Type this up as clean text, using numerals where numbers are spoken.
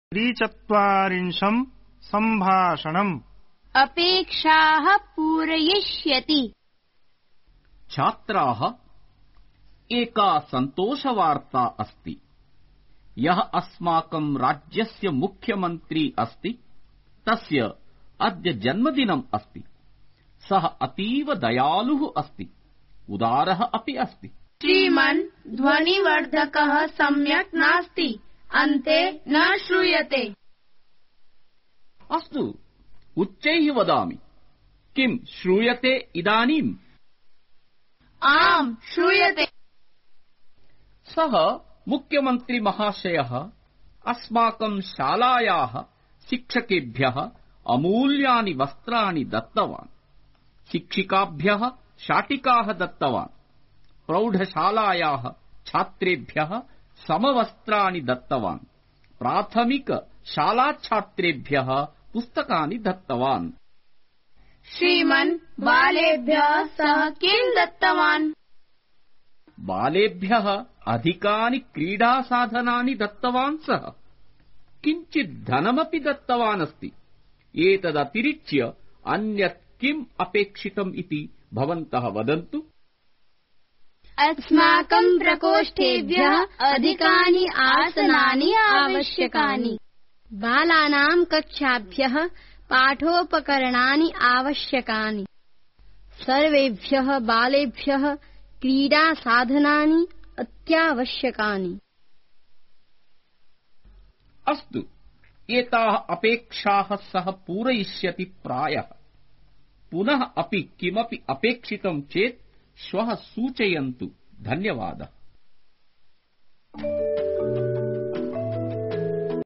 त्रिचत्वारिंशं सम्भाषणम् अपेक्षाः पूरयिष्यति। छात्राः, एका सन्तोषवार्ता अस्ति। यः अस्माकं राज्यस्य मुख्यमन्त्री अस्ति, तस्य अद्य जन्मदिनम् अस्ति। सः अतीव दयालुः अस्ति, उदारः अपि अस्ति। श्रीमन्, ध्वनिवर्धकः सम्यक् नास्ति, अन्ते न श्रूयते। अस्तु, उच्चैः वदामि। किं श्रूयते इदानीम्? आम्, श्रूयते। सः मुख्यमन्त्री महाशयः अस्माकं शालायाः शिक्षकेभ्यः अमूल्यानि वस्त्राणि दत्तवान्। शिक्षिकाभ्यः शाटिकाः दत्तवान्। प्रौढशालायाः छात्रेभ्यः समवस्त्राणि दत्तवान्। प्राथमिकशालाछात्रेभ्यः पुस्तकानि दत्तवान्। श्रीमन्, बालेभ्यः सः किं दत्तवान्? बालेभ्यः अधिकानि क्रीडासाधनानि दत्तवान् सः। किञ्चित् धनमपि दत्तवान् अस्ति। एतदतिरिच्य अन्यत् किम् अपेक्षितम् इति भवन्तः वदन्तु। अस्माकं प्रकोष्ठेभ्यः अधिकानि आसनानि आवश्यकानि। बालानां कक्षाभ्यः पाठोपकरणानि आवश्यकानि। सर्वेभ्यः बालेभ्यः क्रीडासाधनानि अत्यावश्यकानि। अस्तु, एताः अपेक्षाः सः पूरयिष्यति प्रायः। पुनः अपि किमपि अपेक्षितं चेत् श्वः सूचयन्तु। धन्यवादः।